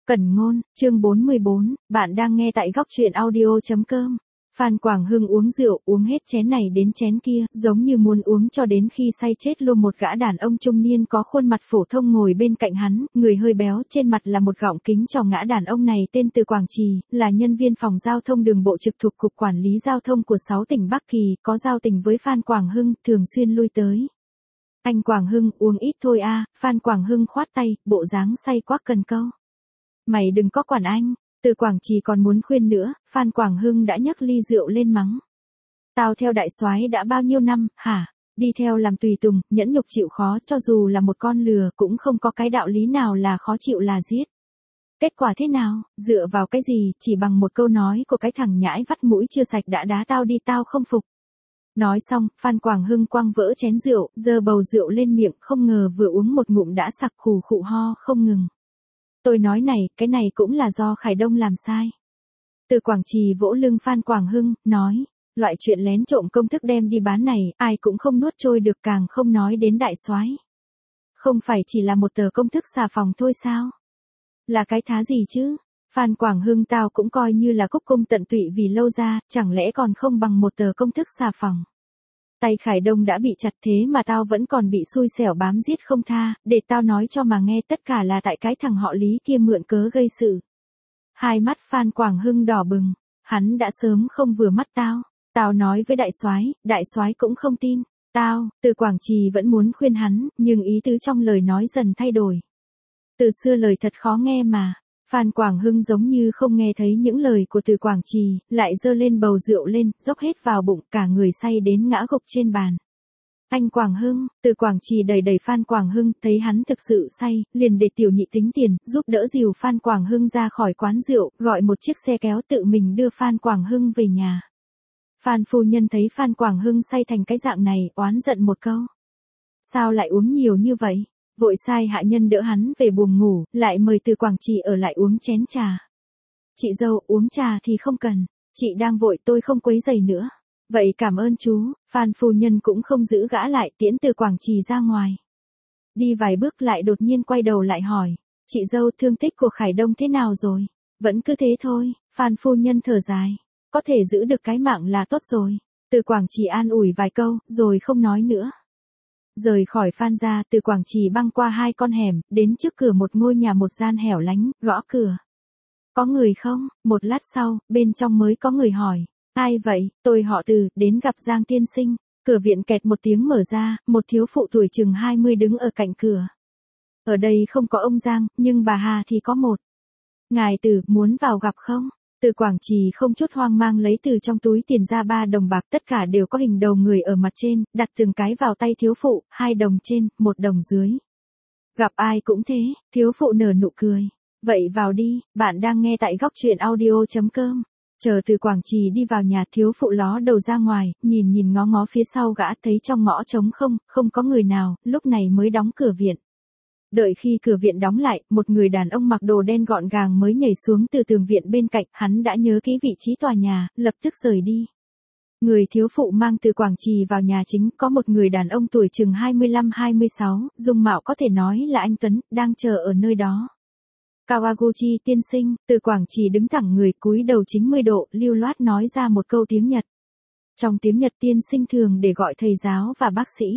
Cẩn ngôn, chương 44, bạn đang nghe tại góc truyện audio.com. Phan Quảng Hưng uống rượu, uống hết chén này đến chén kia, giống như muốn uống cho đến khi say chết luôn. Một gã đàn ông trung niên có khuôn mặt phổ thông ngồi bên cạnh hắn, người hơi béo, trên mặt là một gọng kính tròn. Gã đàn ông này tên Từ Quảng Trì, là nhân viên phòng giao thông đường bộ trực thuộc Cục Quản lý Giao thông của 6 tỉnh Bắc Kỳ, có giao tình với Phan Quảng Hưng, thường xuyên lui tới. Anh Quảng Hưng, uống ít thôi a. Phan Quảng Hưng khoát tay, bộ dáng say quá cần câu. Mày đừng có quản anh. Từ Quảng Trì còn muốn khuyên nữa, Phan Quảng Hưng đã nhấc ly rượu lên mắng. Tao theo đại soái đã bao nhiêu năm, hả? Đi theo làm tùy tùng, nhẫn nhục chịu khó, cho dù là một con lừa cũng không có cái đạo lý nào là khó chịu là giết. Kết quả thế nào? Dựa vào cái gì? Chỉ bằng một câu nói của cái thằng nhãi vắt mũi chưa sạch đã đá tao đi, tao không phục. Nói xong, Phan Quảng Hưng quăng vỡ chén rượu, giơ bầu rượu lên miệng, không ngờ vừa uống một ngụm đã sặc khù khụ ho không ngừng. Tôi nói này, cái này cũng là do Khải Đông làm sai. Từ Quảng Trì vỗ lưng Phan Quảng Hưng, nói, loại chuyện lén trộm công thức đem đi bán này, ai cũng không nuốt trôi được, càng không nói đến đại soái. Không phải chỉ là một tờ công thức xà phòng thôi sao? Là cái thá gì chứ? Phan Quảng Hưng, tao cũng coi như là cúc cung tận tụy vì lâu ra, chẳng lẽ còn không bằng một tờ công thức xà phòng. Tay Khải Đông đã bị chặt thế mà tao vẫn còn bị xui xẻo bám giết không tha, để tao nói cho mà nghe, tất cả là tại cái thằng họ Lý kia mượn cớ gây sự. Hai mắt Phan Quảng Hưng đỏ bừng, hắn đã sớm không vừa mắt tao. Tao nói với đại soái cũng không tin. Từ Quảng Trì vẫn muốn khuyên hắn, nhưng ý tứ trong lời nói dần thay đổi. Từ xưa lời thật khó nghe mà. Phan Quảng Hưng giống như không nghe thấy những lời của Từ Quảng Trì, lại giơ lên bầu rượu lên, dốc hết vào bụng, cả người say đến ngã gục trên bàn. Anh Quảng Hưng, Từ Quảng Trì đẩy Phan Quảng Hưng, thấy hắn thực sự say, liền để tiểu nhị tính tiền, giúp đỡ dìu Phan Quảng Hưng ra khỏi quán rượu, gọi một chiếc xe kéo tự mình đưa Phan Quảng Hưng về nhà. Phan phu nhân thấy Phan Quảng Hưng say thành cái dạng này, oán giận một câu. Sao lại uống nhiều như vậy? Vội sai hạ nhân đỡ hắn về buồng ngủ, lại mời Từ Quảng Trì ở lại uống chén trà. Chị dâu, uống trà thì không cần, chị đang vội, tôi không quấy rầy nữa. Vậy cảm ơn chú. Phan phu nhân cũng không giữ gã lại, tiễn Từ Quảng Trì ra ngoài. Đi vài bước lại đột nhiên quay đầu lại hỏi, chị dâu, thương tích của Khải Đông thế nào rồi? Vẫn cứ thế thôi. Phan phu nhân thở dài, có thể giữ được cái mạng là tốt rồi. Từ Quảng Trì an ủi vài câu, rồi không nói nữa. Rời khỏi Phan gia, Từ Quảng Trì băng qua 2 con hẻm, đến trước cửa một ngôi nhà một gian hẻo lánh, gõ cửa. Có người không? Một lát sau, bên trong mới có người hỏi. Ai vậy? Tôi họ Từ, đến gặp Giang tiên sinh. Cửa viện kẹt một tiếng mở ra, một thiếu phụ tuổi chừng 20 đứng ở cạnh cửa. Ở đây không có ông Giang, nhưng bà Hà thì có một. Ngài Từ, muốn vào gặp không? Từ Quảng Trì không chút hoang mang lấy từ trong túi tiền ra 3 đồng bạc, tất cả đều có hình đầu người ở mặt trên, đặt từng cái vào tay thiếu phụ, 2 đồng trên, 1 đồng dưới. Gặp ai cũng thế, thiếu phụ nở nụ cười. Vậy vào đi, bạn đang nghe tại góc truyện audio.com. Chờ Từ Quảng Trì đi vào nhà, thiếu phụ ló đầu ra ngoài, nhìn ngó ngó phía sau gã, thấy trong ngõ trống không có người nào, lúc này mới đóng cửa viện. Đợi khi cửa viện đóng lại, một người đàn ông mặc đồ đen gọn gàng mới nhảy xuống từ tường viện bên cạnh, hắn đã nhớ kỹ vị trí tòa nhà, lập tức rời đi. Người thiếu phụ mang Từ Quảng Trì vào nhà chính, có một người đàn ông tuổi chừng 25-26, dung mạo có thể nói là anh Tuấn, đang chờ ở nơi đó. Kawaguchi tiên sinh. Từ Quảng Trì đứng thẳng người, cúi đầu 90 độ, lưu loát nói ra một câu tiếng Nhật. Trong tiếng Nhật tiên sinh thường để gọi thầy giáo và bác sĩ.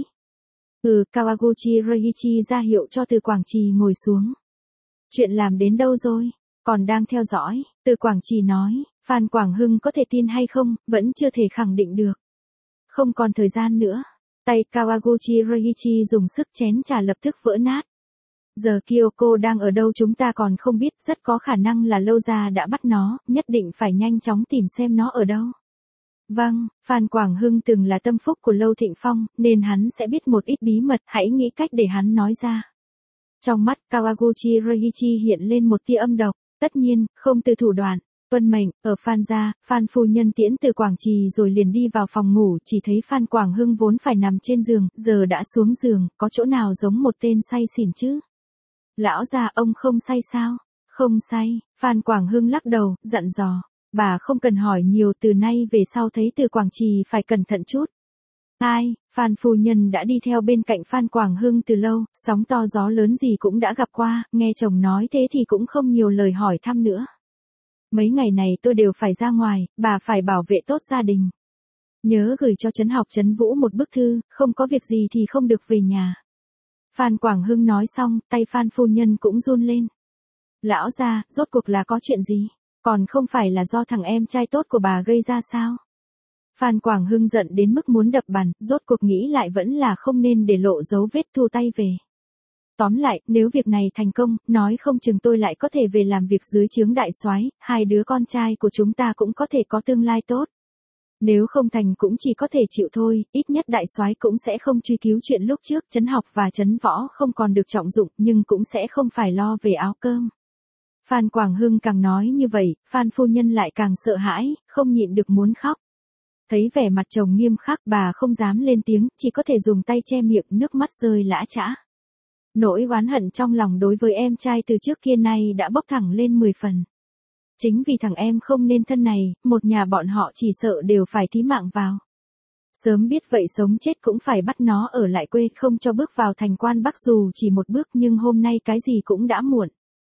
Kawaguchi Reiichi ra hiệu cho Từ Quảng Trì ngồi xuống. Chuyện làm đến đâu rồi? Còn đang theo dõi. Từ Quảng Trì nói, Phan Quảng Hưng có thể tin hay không, vẫn chưa thể khẳng định được. Không còn thời gian nữa. Tay Kawaguchi Reiichi dùng sức chén trà lập tức vỡ nát. Giờ Kyoko đang ở đâu chúng ta còn không biết, rất có khả năng là Lâu Gia đã bắt nó, nhất định phải nhanh chóng tìm xem nó ở đâu. Vâng, Phan Quảng Hưng từng là tâm phúc của Lâu Thịnh Phong, nên hắn sẽ biết một ít bí mật, hãy nghĩ cách để hắn nói ra. Trong mắt Kawaguchi Reiichi hiện lên một tia âm độc, tất nhiên, không từ thủ đoạn. Tuân mệnh, ở Phan gia, Phan phu nhân tiễn Từ Quảng Trì rồi liền đi vào phòng ngủ, chỉ thấy Phan Quảng Hưng vốn phải nằm trên giường, giờ đã xuống giường, có chỗ nào giống một tên say xỉn chứ? Lão già, ông không say sao? Không say. Phan Quảng Hưng lắc đầu, dặn dò. Bà không cần hỏi nhiều, từ nay về sau thấy Từ Quảng Trì phải cẩn thận chút. Ai, Phan phu nhân đã đi theo bên cạnh Phan Quảng Hưng từ lâu, sóng to gió lớn gì cũng đã gặp qua, nghe chồng nói thế thì cũng không nhiều lời hỏi thăm nữa. Mấy ngày này tôi đều phải ra ngoài, bà phải bảo vệ tốt gia đình. Nhớ gửi cho Trấn Học Trấn Vũ một bức thư, không có việc gì thì không được về nhà. Phan Quảng Hưng nói xong, tay Phan phu nhân cũng run lên. Lão gia, rốt cuộc là có chuyện gì? Còn không phải là do thằng em trai tốt của bà gây ra sao? Phan Quảng Hưng giận đến mức muốn đập bàn, rốt cuộc nghĩ lại vẫn là không nên để lộ dấu vết, thu tay về. Tóm lại, nếu việc này thành công, nói không chừng tôi lại có thể về làm việc dưới trướng đại soái, hai đứa con trai của chúng ta cũng có thể có tương lai tốt. Nếu không thành cũng chỉ có thể chịu thôi, ít nhất đại soái cũng sẽ không truy cứu chuyện lúc trước, Trấn Học và Trấn Võ không còn được trọng dụng, nhưng cũng sẽ không phải lo về áo cơm. Phan Quảng Hưng càng nói như vậy, Phan phu nhân lại càng sợ hãi, không nhịn được muốn khóc. Thấy vẻ mặt chồng nghiêm khắc, bà không dám lên tiếng, chỉ có thể dùng tay che miệng, nước mắt rơi lã chã. Nỗi oán hận trong lòng đối với em trai từ trước kia nay đã bốc thẳng lên 10 phần. Chính vì thằng em không nên thân này, một nhà bọn họ chỉ sợ đều phải thí mạng vào. Sớm biết vậy sống chết cũng phải bắt nó ở lại quê, không cho bước vào thành quan Bắc dù chỉ một bước, nhưng hôm nay cái gì cũng đã muộn.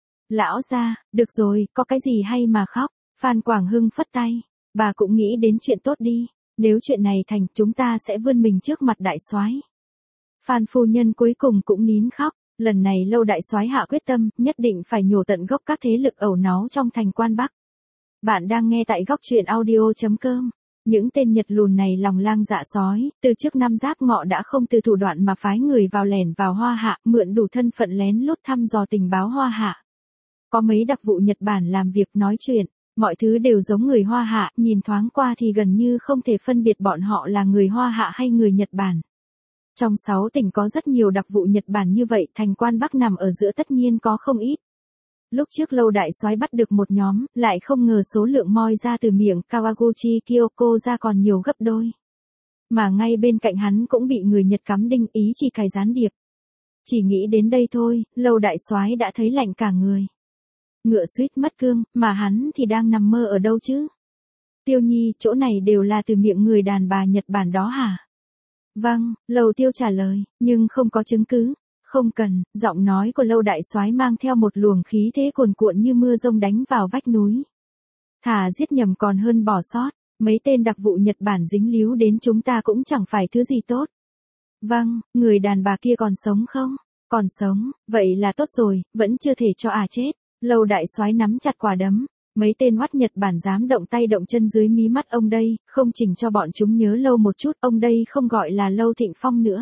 Lão gia, được rồi, có cái gì hay mà khóc? Phan Quảng Hưng phất tay. Bà cũng nghĩ đến chuyện tốt đi. Nếu chuyện này thành, chúng ta sẽ vươn mình trước mặt đại soái. Phan phu nhân cuối cùng cũng nín khóc. Lần này Lâu đại soái hạ quyết tâm, nhất định phải nhổ tận gốc các thế lực ẩu náu trong thành quan Bắc. Bạn đang nghe tại góc truyện audio.com. Những tên Nhật lùn này lòng lang dạ sói, từ trước năm Giáp Ngọ đã không từ thủ đoạn mà phái người vào lẻn vào Hoa Hạ, mượn đủ thân phận lén lút thăm dò tình báo Hoa Hạ. Có mấy đặc vụ Nhật Bản làm việc nói chuyện, mọi thứ đều giống người Hoa Hạ, nhìn thoáng qua thì gần như không thể phân biệt bọn họ là người Hoa Hạ hay người Nhật Bản. Trong 6 tỉnh có rất nhiều đặc vụ Nhật Bản như vậy, thành quan Bắc nằm ở giữa tất nhiên có không ít. Lúc trước Lâu đại soái bắt được một nhóm, lại không ngờ số lượng moi ra từ miệng Kawaguchi Kyoko ra còn nhiều gấp đôi. Mà ngay bên cạnh hắn cũng bị người Nhật cắm đinh, ý chỉ cài gián điệp. Chỉ nghĩ đến đây thôi, Lâu đại soái đã thấy lạnh cả người. Ngựa suýt mất cương, mà hắn thì đang nằm mơ ở đâu chứ? Tiêu Nhi, chỗ này đều là từ miệng người đàn bà Nhật Bản đó hả? Vâng, Lầu Tiêu trả lời, nhưng không có chứng cứ. Không cần, giọng nói của Lâu đại soái mang theo một luồng khí thế cuồn cuộn như mưa rông đánh vào vách núi. Thà giết nhầm còn hơn bỏ sót, mấy tên đặc vụ Nhật Bản dính líu đến chúng ta cũng chẳng phải thứ gì tốt. Vâng, người đàn bà kia còn sống không? Còn sống, vậy là tốt rồi, vẫn chưa thể cho chết. Lâu đại soái nắm chặt quả đấm. Mấy tên oắt Nhật Bản dám động tay động chân dưới mí mắt ông đây, không chỉnh cho bọn chúng nhớ lâu một chút, ông đây không gọi là Lâu Thịnh Phong nữa.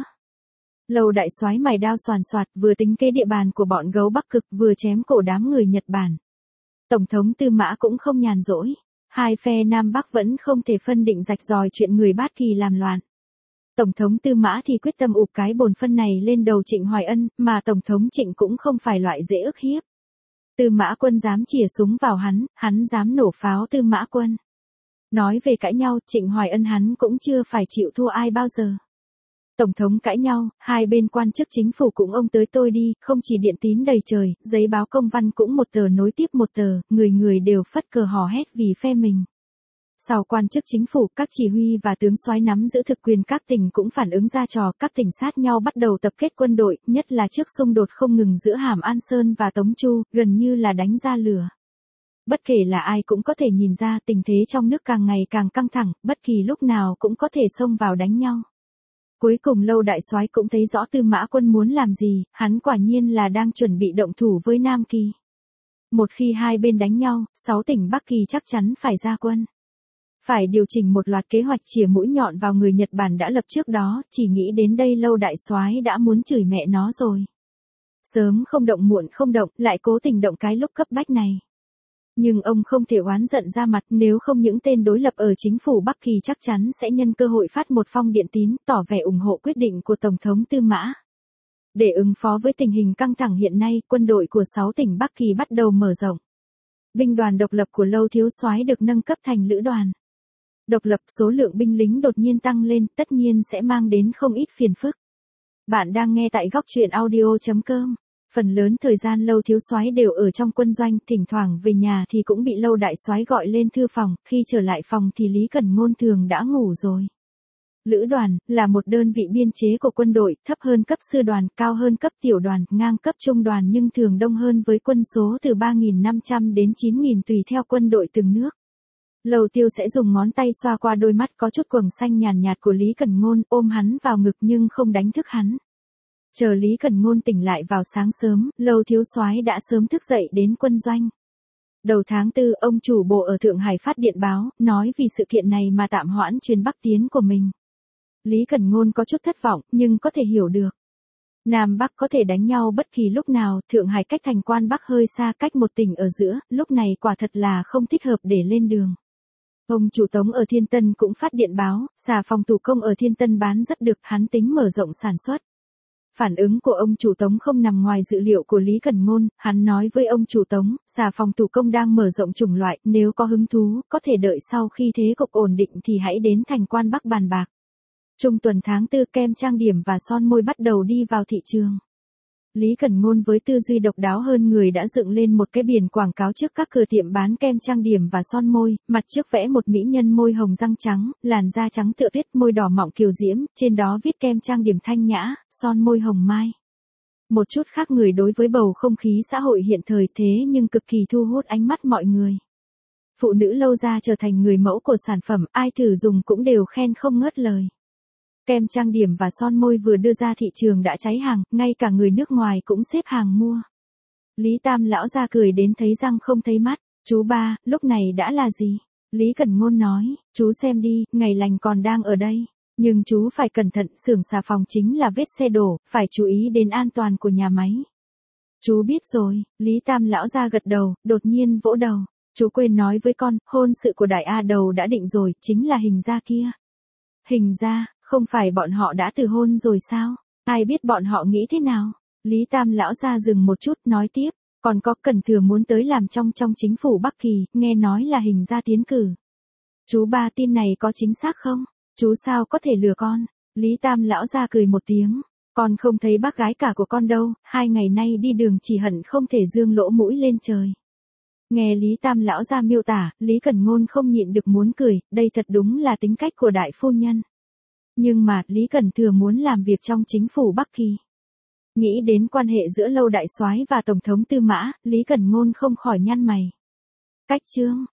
Lâu đại soái mày đao xoàn xoạt, vừa tính kế địa bàn của bọn gấu Bắc Cực, vừa chém cổ đám người Nhật Bản. Tổng thống Tư Mã cũng không nhàn rỗi. Hai phe Nam Bắc vẫn không thể phân định rạch ròi chuyện người Bát Kỳ làm loạn. Tổng thống Tư Mã thì quyết tâm ụp cái bồn phân này lên đầu Trịnh Hoài Ân, mà Tổng thống Trịnh cũng không phải loại dễ ức hiếp. Tư Mã Quân dám chỉa súng vào hắn dám nổ pháo Tư Mã Quân. Nói về cãi nhau, Trịnh Hoài Ân hắn cũng chưa phải chịu thua ai bao giờ. Tổng thống cãi nhau, hai bên quan chức chính phủ cũng ông tới tôi đi, không chỉ điện tín đầy trời, giấy báo công văn cũng một tờ nối tiếp một tờ, người người đều phất cờ hò hét vì phe mình. Sau quan chức chính phủ, các chỉ huy và tướng soái nắm giữ thực quyền các tỉnh cũng phản ứng ra trò, các tỉnh sát nhau bắt đầu tập kết quân đội, nhất là trước xung đột không ngừng giữa Hàm An Sơn và Tống Chu, gần như là đánh ra lửa. Bất kể là ai cũng có thể nhìn ra tình thế trong nước càng ngày càng căng thẳng, bất kỳ lúc nào cũng có thể xông vào đánh nhau. Cuối cùng Lâu đại soái cũng thấy rõ Tư Mã Quân muốn làm gì, hắn quả nhiên là đang chuẩn bị động thủ với Nam Kỳ. Một khi hai bên đánh nhau, 6 tỉnh Bắc Kỳ chắc chắn phải ra quân. Phải điều chỉnh một loạt kế hoạch chĩa mũi nhọn vào người Nhật Bản đã lập trước đó, chỉ nghĩ đến đây Lâu đại soái đã muốn chửi mẹ nó rồi. Sớm không động muộn không động, lại cố tình động cái lúc cấp bách này. Nhưng ông không thể oán giận ra mặt, nếu không những tên đối lập ở chính phủ Bắc Kỳ chắc chắn sẽ nhân cơ hội phát một phong điện tín, tỏ vẻ ủng hộ quyết định của Tổng thống Tư Mã. Để ứng phó với tình hình căng thẳng hiện nay, quân đội của 6 tỉnh Bắc Kỳ bắt đầu mở rộng. Binh đoàn độc lập của Lâu thiếu soái được nâng cấp thành lữ đoàn. Độc lập, số lượng binh lính đột nhiên tăng lên, tất nhiên sẽ mang đến không ít phiền phức. Bạn đang nghe tại góc truyện audio.com. Phần lớn thời gian Lâu thiếu soái đều ở trong quân doanh, thỉnh thoảng về nhà thì cũng bị Lâu đại soái gọi lên thư phòng, khi trở lại phòng thì Lý Cẩn Ngôn thường đã ngủ rồi. Lữ đoàn, là một đơn vị biên chế của quân đội, thấp hơn cấp sư đoàn, cao hơn cấp tiểu đoàn, ngang cấp trung đoàn nhưng thường đông hơn với quân số từ 3.500 đến 9.000 tùy theo quân đội từng nước. Lầu Tiêu sẽ dùng ngón tay xoa qua đôi mắt có chút quầng xanh nhàn nhạt của Lý Cẩn Ngôn, ôm hắn vào ngực nhưng không đánh thức hắn. Chờ Lý Cẩn Ngôn tỉnh lại vào sáng sớm, Lầu thiếu soái đã sớm thức dậy đến quân doanh. Đầu tháng 4, ông chủ bộ ở Thượng Hải phát điện báo, nói vì sự kiện này mà tạm hoãn chuyến Bắc tiến của mình. Lý Cẩn Ngôn có chút thất vọng, nhưng có thể hiểu được. Nam Bắc có thể đánh nhau bất kỳ lúc nào, Thượng Hải cách thành Quan Bắc hơi xa, cách một tỉnh ở giữa, lúc này quả thật là không thích hợp để lên đường. Ông chủ Tống ở Thiên Tân cũng phát điện báo, xà phòng thủ công ở Thiên Tân bán rất được, hắn tính mở rộng sản xuất. Phản ứng của ông chủ Tống không nằm ngoài dự liệu của Lý Cẩn Ngôn, hắn nói với ông chủ Tống, xà phòng thủ công đang mở rộng chủng loại, nếu có hứng thú, có thể đợi sau khi thế cục ổn định thì hãy đến thành Quan Bắc bàn bạc. Trung tuần tháng 4, kem trang điểm và son môi bắt đầu đi vào thị trường. Lý Cẩn Ngôn với tư duy độc đáo hơn người đã dựng lên một cái biển quảng cáo trước các cửa tiệm bán kem trang điểm và son môi, mặt trước vẽ một mỹ nhân môi hồng răng trắng, làn da trắng tựa tuyết, môi đỏ mọng kiều diễm, trên đó viết kem trang điểm thanh nhã, son môi hồng mai. Một chút khác người đối với bầu không khí xã hội hiện thời thế nhưng cực kỳ thu hút ánh mắt mọi người. Phụ nữ lâu ra trở thành người mẫu của sản phẩm, ai thử dùng cũng đều khen không ngớt lời. Kem trang điểm và son môi vừa đưa ra thị trường đã cháy hàng, ngay cả người nước ngoài cũng xếp hàng mua. Lý Tam lão ra cười đến thấy răng không thấy mắt, chú ba, lúc này đã là gì? Lý Cẩn Ngôn nói, chú xem đi, ngày lành còn đang ở đây. Nhưng chú phải cẩn thận, xưởng xà phòng chính là vết xe đổ, phải chú ý đến an toàn của nhà máy. Chú biết rồi, Lý Tam lão ra gật đầu, đột nhiên vỗ đầu. Chú quên nói với con, hôn sự của Đại A Đầu đã định rồi, chính là Hình gia kia. Hình gia, không phải bọn họ đã từ hôn rồi sao? Ai biết bọn họ nghĩ thế nào? Lý Tam lão ra dừng một chút nói tiếp, còn có Cẩn Thừa muốn tới làm trong chính phủ Bắc Kỳ, nghe nói là Hình gia tiến cử. Chú ba tin này có chính xác không? Chú sao có thể lừa con? Lý Tam lão ra cười một tiếng, con không thấy bác gái cả của con đâu, 2 ngày nay đi đường chỉ hận không thể dương lỗ mũi lên trời. Nghe Lý Tam lão ra miêu tả, Lý Cẩn Ngôn không nhịn được muốn cười, đây thật đúng là tính cách của đại phu nhân. Nhưng mà, Lý Cẩn Thừa muốn làm việc trong chính phủ Bắc Kỳ. Nghĩ đến quan hệ giữa Lâu đại soái và Tổng thống Tư Mã, Lý Cẩn Ngôn không khỏi nhăn mày. Cách chương